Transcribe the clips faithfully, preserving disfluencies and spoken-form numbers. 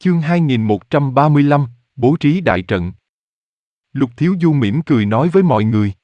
Chương hai nghìn một trăm ba mươi lăm, bố trí đại trận. Lục Thiếu Du mỉm cười nói với mọi người.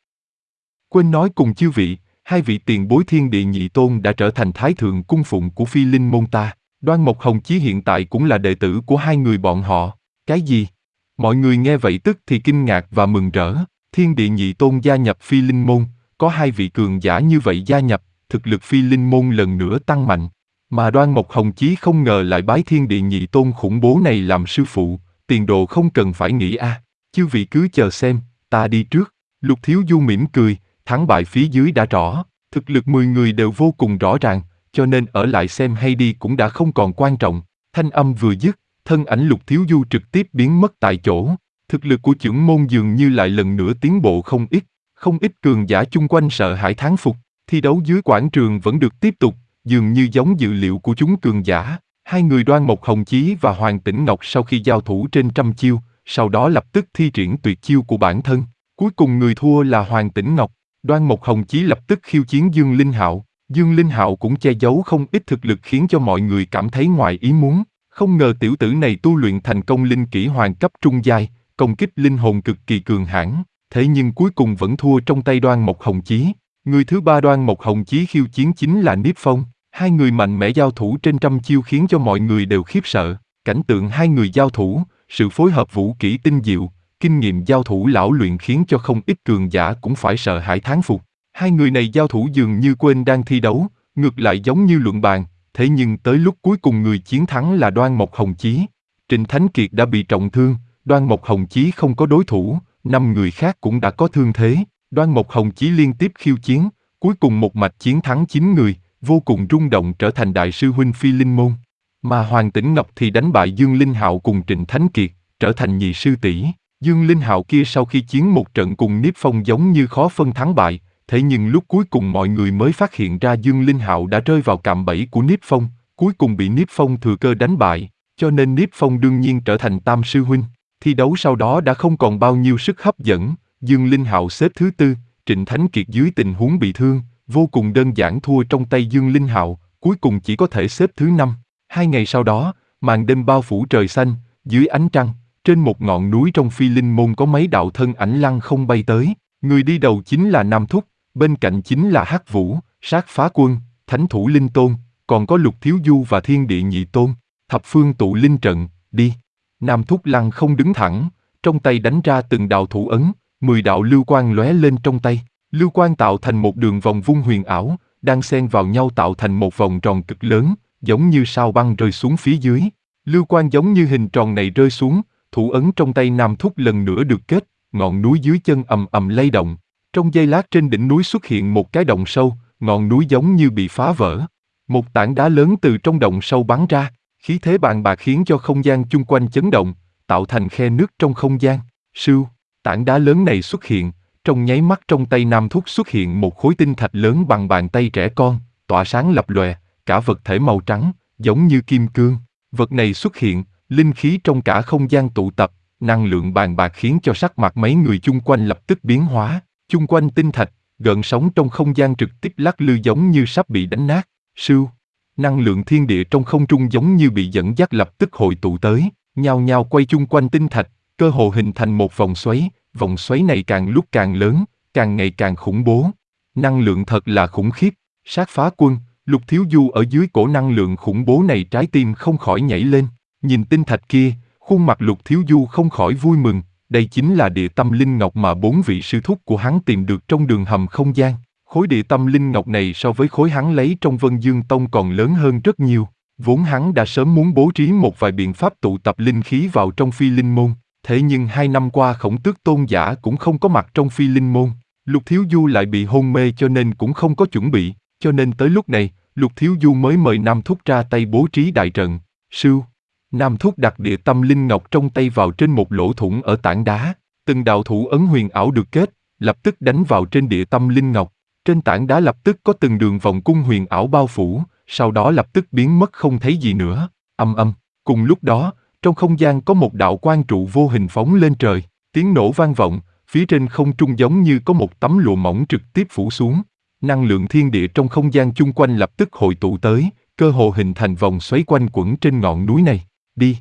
Quên nói cùng chư vị, hai vị tiền bối thiên địa nhị tôn đã trở thành thái thượng cung phụng của Phi Linh môn ta. Đoan Mộc Hồng Chí hiện tại cũng là đệ tử của hai người bọn họ. Cái gì? Mọi người nghe vậy tức thì kinh ngạc và mừng rỡ. Thiên địa nhị tôn gia nhập Phi Linh môn, có hai vị cường giả như vậy gia nhập, thực lực Phi Linh môn lần nữa tăng mạnh. Mà Đoan Mộc Hồng Chí không ngờ lại bái thiên địa nhị tôn khủng bố này làm sư phụ, tiền đồ không cần phải nghĩ a. À. Chư vị cứ chờ xem, ta đi trước. Lục Thiếu Du mỉm cười, thắng bại phía dưới đã rõ, thực lực mười người đều vô cùng rõ ràng, cho nên ở lại xem hay đi cũng đã không còn quan trọng. Thanh âm vừa dứt, thân ảnh Lục Thiếu Du trực tiếp biến mất tại chỗ. Thực lực của chưởng môn dường như lại lần nữa tiến bộ không ít, không ít cường giả chung quanh sợ hãi thán phục. Thi đấu dưới quảng trường vẫn được tiếp tục, dường như giống dự liệu của chúng cường giả. Hai người Đoan Mộc Hồng Chí và Hoàng Tĩnh Ngọc sau khi giao thủ trên trăm chiêu, sau đó lập tức thi triển tuyệt chiêu của bản thân. Cuối cùng người thua là Hoàng Tĩnh Ngọc. Đoan Mộc Hồng Chí lập tức khiêu chiến Dương Linh Hạo. Dương Linh Hạo cũng che giấu không ít thực lực khiến cho mọi người cảm thấy ngoài ý muốn. Không ngờ tiểu tử này tu luyện thành công linh kỹ hoàng cấp trung giai, công kích linh hồn cực kỳ cường hãn, thế nhưng cuối cùng vẫn thua trong tay Đoan Mộc Hồng Chí. Người thứ ba Đoan Mộc Hồng Chí khiêu chiến chính là Niếp Phong. Hai người mạnh mẽ giao thủ trên trăm chiêu khiến cho mọi người đều khiếp sợ. Cảnh tượng hai người giao thủ, sự phối hợp vũ kỹ tinh diệu, kinh nghiệm giao thủ lão luyện khiến cho không ít cường giả cũng phải sợ hãi thán phục. Hai người này giao thủ dường như quên đang thi đấu, ngược lại giống như luận bàn, thế nhưng tới lúc cuối cùng người chiến thắng là Đoan Mộc Hồng Chí. Trịnh Thánh Kiệt đã bị trọng thương, Đoan Mộc Hồng Chí không có đối thủ, năm người khác cũng đã có thương thế. Đoan Mộc Hồng Chí liên tiếp khiêu chiến, cuối cùng một mạch chiến thắng chín người, vô cùng rung động trở thành đại sư huynh Phi Linh môn. Mà Hoàng Tĩnh Ngọc thì đánh bại Dương Linh Hạo cùng Trịnh Thánh Kiệt, trở thành nhị sư tỷ. Dương Linh Hạo kia sau khi chiến một trận cùng Niếp Phong giống như khó phân thắng bại, thế nhưng lúc cuối cùng mọi người mới phát hiện ra Dương Linh Hạo đã rơi vào cạm bẫy của Niếp Phong, cuối cùng bị Niếp Phong thừa cơ đánh bại, cho nên Niếp Phong đương nhiên trở thành tam sư huynh. Thi đấu sau đó đã không còn bao nhiêu sức hấp dẫn, Dương Linh Hạo xếp thứ tư, Trịnh Thánh Kiệt dưới tình huống bị thương, vô cùng đơn giản thua trong tay Dương Linh Hạo, cuối cùng chỉ có thể xếp thứ năm. Hai ngày sau đó, màn đêm bao phủ trời xanh, dưới ánh trăng, trên một ngọn núi trong Phi Linh môn có mấy đạo thân ảnh lăng không bay tới, người đi đầu chính là Nam Thúc, bên cạnh chính là Hắc Vũ, Sát Phá Quân, Thánh Thủ Linh Tôn, còn có Lục Thiếu Du và Thiên Địa Nhị Tôn, thập phương tụ linh trận, đi. Nam Thúc lăng không đứng thẳng, trong tay đánh ra từng đạo thủ ấn, mười đạo lưu quang lóe lên trong tay, lưu quang tạo thành một đường vòng vung huyền ảo, đang xen vào nhau tạo thành một vòng tròn cực lớn, giống như sao băng rơi xuống phía dưới. Lưu quang giống như hình tròn này rơi xuống, thủ ấn trong tay Nam Thúc lần nữa được kết, ngọn núi dưới chân ầm ầm lay động. Trong giây lát trên đỉnh núi xuất hiện một cái động sâu, ngọn núi giống như bị phá vỡ. Một tảng đá lớn từ trong động sâu bắn ra, khí thế bàng bạc khiến cho không gian chung quanh chấn động, tạo thành khe nước trong không gian. Sưu, tảng đá lớn này xuất hiện, trong nháy mắt trong tay Nam Thúc xuất hiện một khối tinh thạch lớn bằng bàn tay trẻ con, tỏa sáng lập lòe, cả vật thể màu trắng, giống như kim cương. Vật này xuất hiện, linh khí trong cả không gian tụ tập, năng lượng bàng bạc khiến cho sắc mặt mấy người chung quanh lập tức biến hóa. Chung quanh tinh thạch, gợn sóng trong không gian trực tiếp lắc lư giống như sắp bị đánh nát. Sưu, năng lượng thiên địa trong không trung giống như bị dẫn dắt lập tức hội tụ tới, nhao nhao quay chung quanh tinh thạch, cơ hồ hình thành một vòng xoáy. Vòng xoáy này càng lúc càng lớn, càng ngày càng khủng bố. Năng lượng thật là khủng khiếp. Sát Phá Quân, Lục Thiếu Du ở dưới cổ năng lượng khủng bố này trái tim không khỏi nhảy lên. Nhìn tinh thạch kia, khuôn mặt Lục Thiếu Du không khỏi vui mừng. Đây chính là địa tâm linh ngọc mà bốn vị sư thúc của hắn tìm được trong đường hầm không gian. Khối địa tâm linh ngọc này so với khối hắn lấy trong Vân Dương Tông còn lớn hơn rất nhiều. Vốn hắn đã sớm muốn bố trí một vài biện pháp tụ tập linh khí vào trong Phi Linh môn. Thế nhưng hai năm qua Khổng Tước tôn giả cũng không có mặt trong Phi Linh môn. Lục Thiếu Du lại bị hôn mê cho nên cũng không có chuẩn bị. Cho nên tới lúc này, Lục Thiếu Du mới mời Nam Thúc ra tay bố trí đại trận. Sưu, Nam Thúc đặt địa tâm linh ngọc trong tay vào trên một lỗ thủng ở tảng đá. Từng đạo thủ ấn huyền ảo được kết, lập tức đánh vào trên địa tâm linh ngọc. Trên tảng đá lập tức có từng đường vòng cung huyền ảo bao phủ, sau đó lập tức biến mất không thấy gì nữa. Âm âm, cùng lúc đó, trong không gian có một đạo quang trụ vô hình phóng lên trời, tiếng nổ vang vọng, phía trên không trung giống như có một tấm lụa mỏng trực tiếp phủ xuống. Năng lượng thiên địa trong không gian chung quanh lập tức hội tụ tới, cơ hồ hình thành vòng xoáy quanh quẩn trên ngọn núi này. Đi!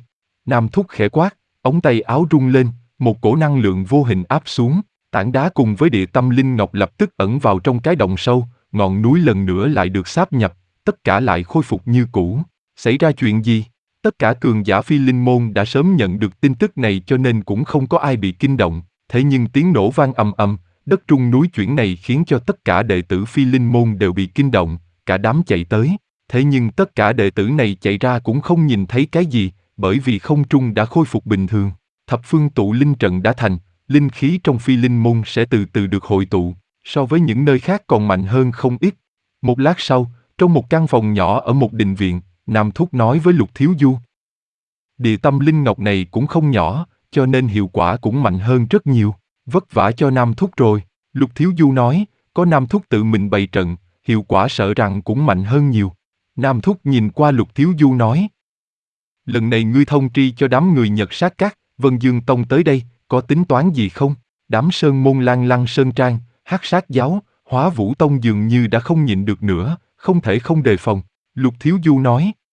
Nam Thúc khẽ quát, ống tay áo rung lên, một cổ năng lượng vô hình áp xuống, tảng đá cùng với địa tâm linh ngọc lập tức ẩn vào trong cái động sâu, ngọn núi lần nữa lại được sáp nhập, tất cả lại khôi phục như cũ. Xảy ra chuyện gì? Tất cả cường giả Phi Linh môn đã sớm nhận được tin tức này cho nên cũng không có ai bị kinh động, thế nhưng tiếng nổ vang ầm ầm, đất rung núi chuyển này khiến cho tất cả đệ tử Phi Linh môn đều bị kinh động, cả đám chạy tới. Thế nhưng tất cả đệ tử này chạy ra cũng không nhìn thấy cái gì, bởi vì không trung đã khôi phục bình thường. Thập phương tụ linh trận đã thành, linh khí trong Phi Linh môn sẽ từ từ được hội tụ, so với những nơi khác còn mạnh hơn không ít. Một lát sau, trong một căn phòng nhỏ ở một đình viện, Nam Thúc nói với Lục Thiếu Du. Địa tâm linh ngọc này cũng không nhỏ, cho nên hiệu quả cũng mạnh hơn rất nhiều. Vất vả cho Nam Thúc rồi. Lục Thiếu Du nói, có Nam Thúc tự mình bày trận, hiệu quả sợ rằng cũng mạnh hơn nhiều. Nam Thúc nhìn qua Lục Thiếu Du nói. Lần này ngươi thông tri cho đám người Nhật Sát Các, Vân Dương Tông tới đây, có tính toán gì không? Đám Sơn Môn Lan Lăng Sơn Trang, Hắc Sát Giáo, Hóa Vũ Tông dường như đã không nhịn được nữa, không thể không đề phòng. Lục Thiếu Du nói,